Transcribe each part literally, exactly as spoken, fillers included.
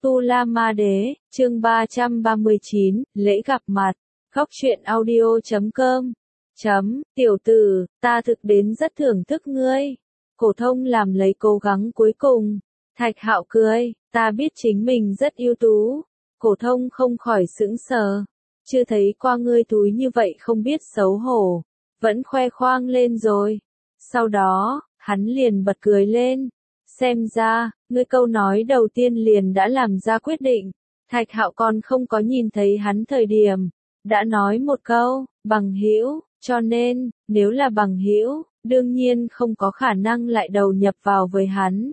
Tu La Ma Đế, chương ba trăm ba mươi chín, lễ gặp mặt, khóc chuyện audio chấm com. Chấm, tiểu tử, ta thực đến rất thưởng thức ngươi. Cổ thông làm lấy cố gắng cuối cùng. Thạch Hạo cười, ta biết chính mình rất ưu tú. Cổ thông không khỏi sững sờ. Chưa thấy qua ngươi túi như vậy không biết xấu hổ. Vẫn khoe khoang lên rồi. Sau đó, hắn liền bật cười lên. Xem ra, ngươi câu nói đầu tiên liền đã làm ra quyết định. Thạch Hạo còn không có nhìn thấy hắn thời điểm. Đã nói một câu, bằng hữu, cho nên, nếu là bằng hữu, đương nhiên không có khả năng lại đầu nhập vào với hắn.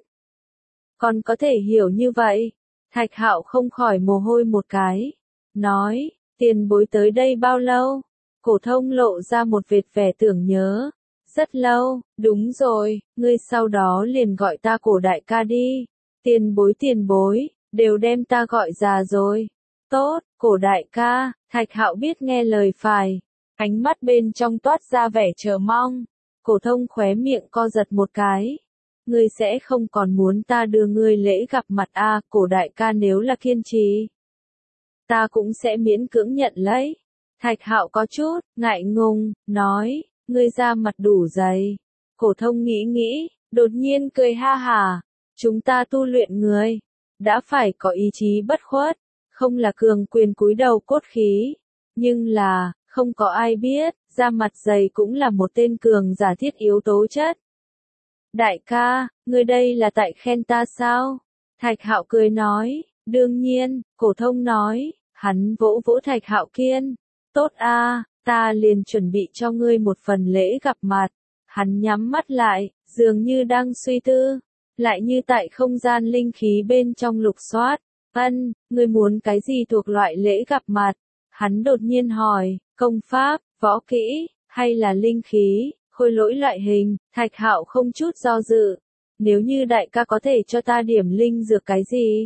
Còn có thể hiểu như vậy. Thạch Hạo không khỏi mồ hôi một cái. Nói, tiền bối tới đây bao lâu? Cổ thông lộ ra một vệt vẻ tưởng nhớ. Rất lâu, đúng rồi, ngươi sau đó liền gọi ta Cổ đại ca đi. Tiền bối tiền bối, đều đem ta gọi già rồi. Tốt, Cổ đại ca, Thạch Hạo biết nghe lời phải. Ánh mắt bên trong toát ra vẻ chờ mong. Cổ thông khóe miệng co giật một cái. Ngươi sẽ không còn muốn ta đưa ngươi lễ gặp mặt à, Cổ đại ca nếu là kiên trì. Ta cũng sẽ miễn cưỡng nhận lấy. Thạch Hạo có chút, ngại ngùng, nói. Ngươi ra mặt đủ dày. Cổ thông nghĩ nghĩ, đột nhiên cười ha hả. Chúng ta tu luyện người, đã phải có ý chí bất khuất, không là cường quyền cúi đầu cốt khí. Nhưng là, không có ai biết, da mặt dày cũng là một tên cường giả thiết yếu tố chất. Đại ca, ngươi đây là tại khen ta sao? Thạch Hạo cười nói, đương nhiên, Cổ thông nói, hắn vỗ vỗ Thạch Hạo kiên. Tốt a. Ta liền chuẩn bị cho ngươi một phần lễ gặp mặt. Hắn nhắm mắt lại, dường như đang suy tư, lại như tại không gian linh khí bên trong lục soát. Ân, ngươi muốn cái gì thuộc loại lễ gặp mặt? Hắn đột nhiên hỏi, công pháp, võ kỹ, hay là linh khí, khôi lỗi loại hình? Thạch Hạo không chút do dự. Nếu như đại ca có thể cho ta điểm linh dược cái gì?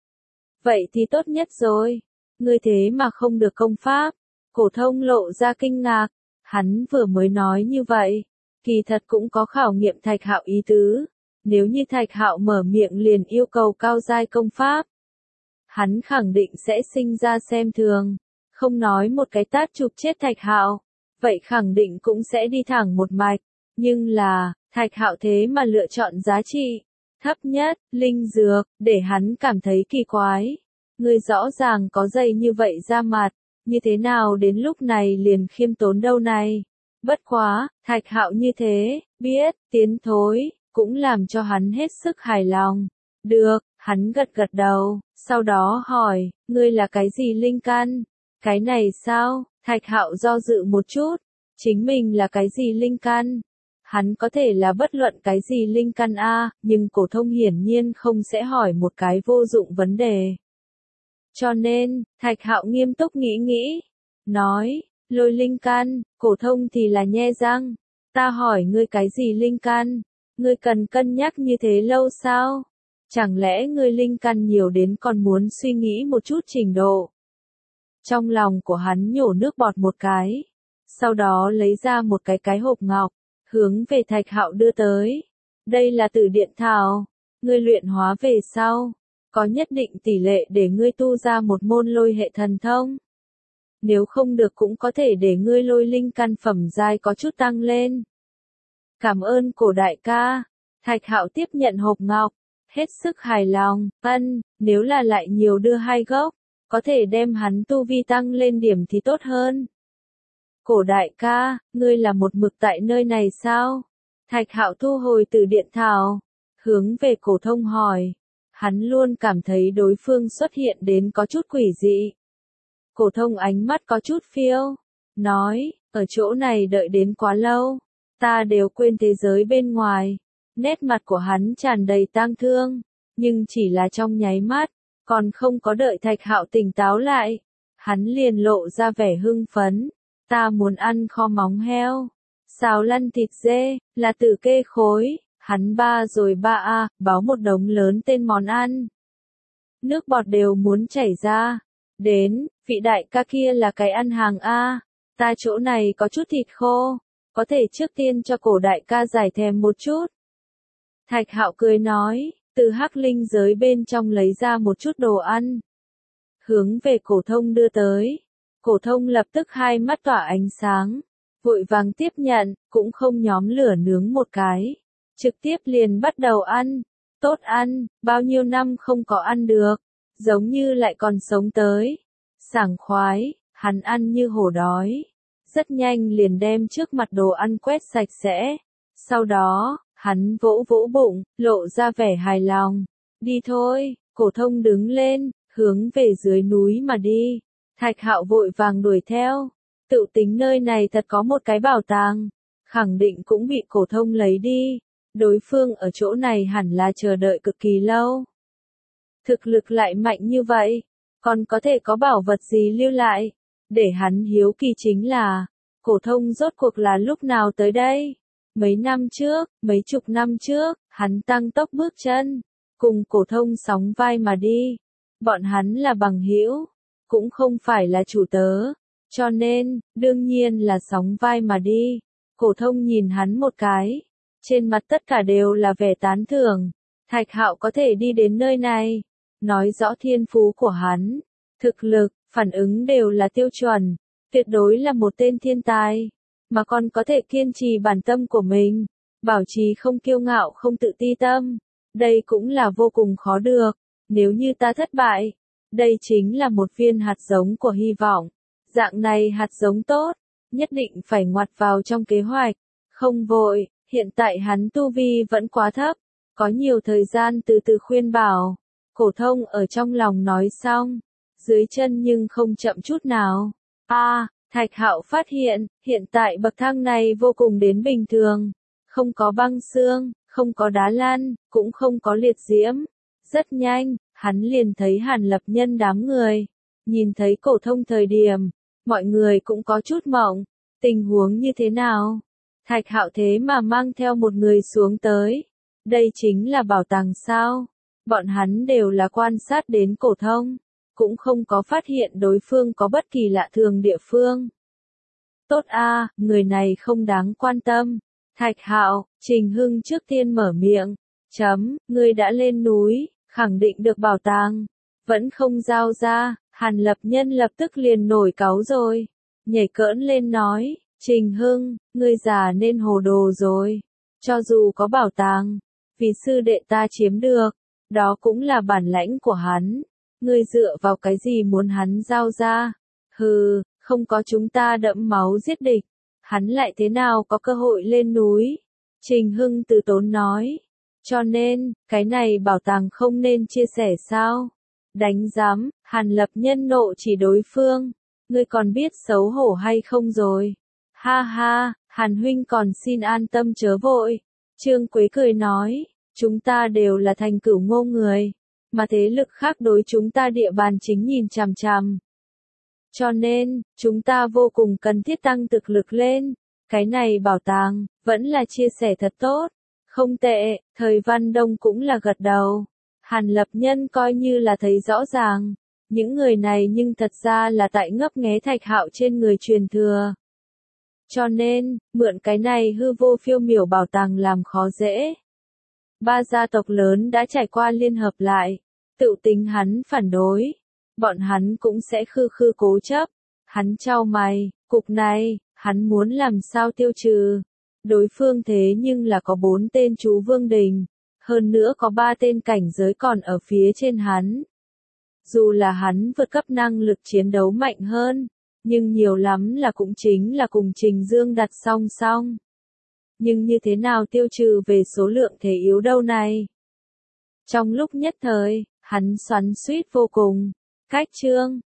Vậy thì tốt nhất rồi. Ngươi thế mà không được công pháp. Cổ thông lộ ra kinh ngạc, hắn vừa mới nói như vậy, kỳ thật cũng có khảo nghiệm Thạch Hạo ý tứ, nếu như Thạch Hạo mở miệng liền yêu cầu cao giai công pháp, hắn khẳng định sẽ sinh ra xem thường, không nói một cái tát chụp chết Thạch Hạo, vậy khẳng định cũng sẽ đi thẳng một mạch, nhưng là, Thạch Hạo thế mà lựa chọn giá trị thấp nhất, linh dược, để hắn cảm thấy kỳ quái. Ngươi rõ ràng có dày như vậy ra mặt. Như thế nào đến lúc này liền khiêm tốn đâu này? Bất quá, Thạch Hạo như thế, biết, tiến thối, cũng làm cho hắn hết sức hài lòng. Được, hắn gật gật đầu, sau đó hỏi, ngươi là cái gì linh căn? Cái này sao? Thạch Hạo do dự một chút, chính mình là cái gì linh căn? Hắn có thể là bất luận cái gì linh căn a, nhưng Cổ thông hiển nhiên không sẽ hỏi một cái vô dụng vấn đề. Cho nên, Thạch Hạo nghiêm túc nghĩ nghĩ, nói, lôi linh căn, Cổ thông thì là nhe răng, ta hỏi ngươi cái gì linh căn, ngươi cần cân nhắc như thế lâu sao? Chẳng lẽ ngươi linh căn nhiều đến còn muốn suy nghĩ một chút trình độ? Trong lòng của hắn nhổ nước bọt một cái, sau đó lấy ra một cái cái hộp ngọc, hướng về Thạch Hạo đưa tới. Đây là Tử Điện Thảo, ngươi luyện hóa về sau. Có nhất định tỷ lệ để ngươi tu ra một môn lôi hệ thần thông. Nếu không được cũng có thể để ngươi lôi linh căn phẩm giai có chút tăng lên. Cảm ơn Cổ đại ca. Thạch Hạo tiếp nhận hộp ngọc, hết sức hài lòng. Ân, nếu là lại nhiều đưa hai gốc, có thể đem hắn tu vi tăng lên điểm thì tốt hơn. Cổ đại ca, ngươi là một mực tại nơi này sao? Thạch Hạo thu hồi Tử Điện Thảo, hướng về Cổ thông hỏi. Hắn luôn cảm thấy đối phương xuất hiện đến có chút quỷ dị. Cổ thông ánh mắt có chút phiêu, nói, ở chỗ này đợi đến quá lâu, ta đều quên thế giới bên ngoài. Nét mặt của hắn tràn đầy tang thương, nhưng chỉ là trong nháy mắt, còn không có đợi Thạch Hạo tỉnh táo lại, hắn liền lộ ra vẻ hưng phấn, ta muốn ăn kho móng heo, xào lăn thịt dê, là tử kê khối. Hắn ba rồi ba a, báo một đống lớn tên món ăn. Nước bọt đều muốn chảy ra. Đến, vị đại ca kia là cái ăn hàng a, ta chỗ này có chút thịt khô, có thể trước tiên cho Cổ đại ca giải thèm một chút. Thạch Hạo cười nói, từ hắc linh giới bên trong lấy ra một chút đồ ăn. Hướng về cổ thông đưa tới. Cổ thông lập tức hai mắt tỏa ánh sáng. Vội vàng tiếp nhận, cũng không nhóm lửa nướng một cái. Trực tiếp liền bắt đầu ăn. Tốt ăn, bao nhiêu năm không có ăn được. Giống như lại còn sống tới. Sảng khoái, hắn ăn như hổ đói. Rất nhanh liền đem trước mặt đồ ăn quét sạch sẽ. Sau đó, hắn vỗ vỗ bụng, lộ ra vẻ hài lòng. Đi thôi, cổ thông đứng lên, hướng về dưới núi mà đi. Thạch Hạo vội vàng đuổi theo. Tự tính nơi này thật có một cái bảo tàng. Khẳng định cũng bị cổ thông lấy đi. Đối phương ở chỗ này hẳn là chờ đợi cực kỳ lâu. Thực lực lại mạnh như vậy. Còn có thể có bảo vật gì lưu lại. Để hắn hiếu kỳ chính là. Cổ thông rốt cuộc là lúc nào tới đây? Mấy năm trước, mấy chục năm trước, hắn tăng tốc bước chân. Cùng cổ thông sóng vai mà đi. Bọn hắn là bằng hữu. Cũng không phải là chủ tớ. Cho nên, đương nhiên là sóng vai mà đi. Cổ thông nhìn hắn một cái. Trên mặt tất cả đều là vẻ tán thưởng. Thạch Hạo có thể đi đến nơi này. Nói rõ thiên phú của hắn. Thực lực, phản ứng đều là tiêu chuẩn. Tuyệt đối là một tên thiên tài. Mà còn có thể kiên trì bản tâm của mình. Bảo trì không kiêu ngạo không tự ti tâm. Đây cũng là vô cùng khó được. Nếu như ta thất bại. Đây chính là một viên hạt giống của hy vọng. Dạng này hạt giống tốt. Nhất định phải ngoặt vào trong kế hoạch. Không vội, hiện tại hắn tu vi vẫn quá thấp. Có nhiều thời gian từ từ khuyên bảo. Cổ thông ở trong lòng nói xong. Dưới chân nhưng không chậm chút nào. A, à, Thạch Hạo phát hiện, hiện tại bậc thang này vô cùng đến bình thường. Không có băng xương, không có đá lăn, cũng không có liệt diễm. Rất nhanh, hắn liền thấy Hàn Lập Nhân đám người. Nhìn thấy cổ thông thời điểm, mọi người cũng có chút mộng. Tình huống như thế nào? Thạch Hạo thế mà mang theo một người xuống tới. Đây chính là bảo tàng sao? Bọn hắn đều là quan sát đến cổ thông. Cũng không có phát hiện đối phương có bất kỳ lạ thường địa phương. Tốt a, à, người này không đáng quan tâm. Thạch Hạo, Trình Hưng trước tiên mở miệng. Chấm, ngươi đã lên núi, khẳng định được bảo tàng. Vẫn không giao ra, Hàn Lập Nhân lập tức liền nổi cáu rồi. Nhảy cỡn lên nói, Trình Hưng, ngươi già nên hồ đồ rồi. Cho dù có bảo tàng, vì sư đệ ta chiếm được, đó cũng là bản lãnh của hắn. Ngươi dựa vào cái gì muốn hắn giao ra? Hừ, không có chúng ta đẫm máu giết địch. Hắn lại thế nào có cơ hội lên núi? Trình Hưng từ tốn nói. Cho nên, cái này bảo tàng không nên chia sẻ sao? Đánh giám, Hàn Lập Nhân nộ chỉ đối phương. Ngươi còn biết xấu hổ hay không rồi? Ha ha, Hàn huynh còn xin an tâm chớ vội. Trương Quế cười nói, chúng ta đều là thành cửu ngô người. Mà thế lực khác đối chúng ta địa bàn chính nhìn chằm chằm. Cho nên, chúng ta vô cùng cần thiết tăng thực lực lên. Cái này bảo tàng, vẫn là chia sẻ thật tốt. Không tệ, thời Văn Đông cũng là gật đầu. Hàn Lập Nhân coi như là thấy rõ ràng. Những người này nhưng thật ra là tại ngấp nghé Thạch Hạo trên người truyền thừa. Cho nên, mượn cái này hư vô phiêu miểu bảo tàng làm khó dễ. Ba gia tộc lớn đã trải qua liên hợp lại. Tự tính hắn phản đối. Bọn hắn cũng sẽ khư khư cố chấp. Hắn chau mày, cục này, hắn muốn làm sao tiêu trừ. Đối phương thế nhưng là có bốn tên chú vương đình. Hơn nữa có ba tên cảnh giới còn ở phía trên hắn. Dù là hắn vượt cấp năng lực chiến đấu mạnh hơn. Nhưng nhiều lắm là cũng chính là cùng Trình Dương đặt song song. Nhưng như thế nào tiêu trừ về số lượng thể yếu đâu này? Trong lúc nhất thời, hắn xoắn xuýt vô cùng. Cách chương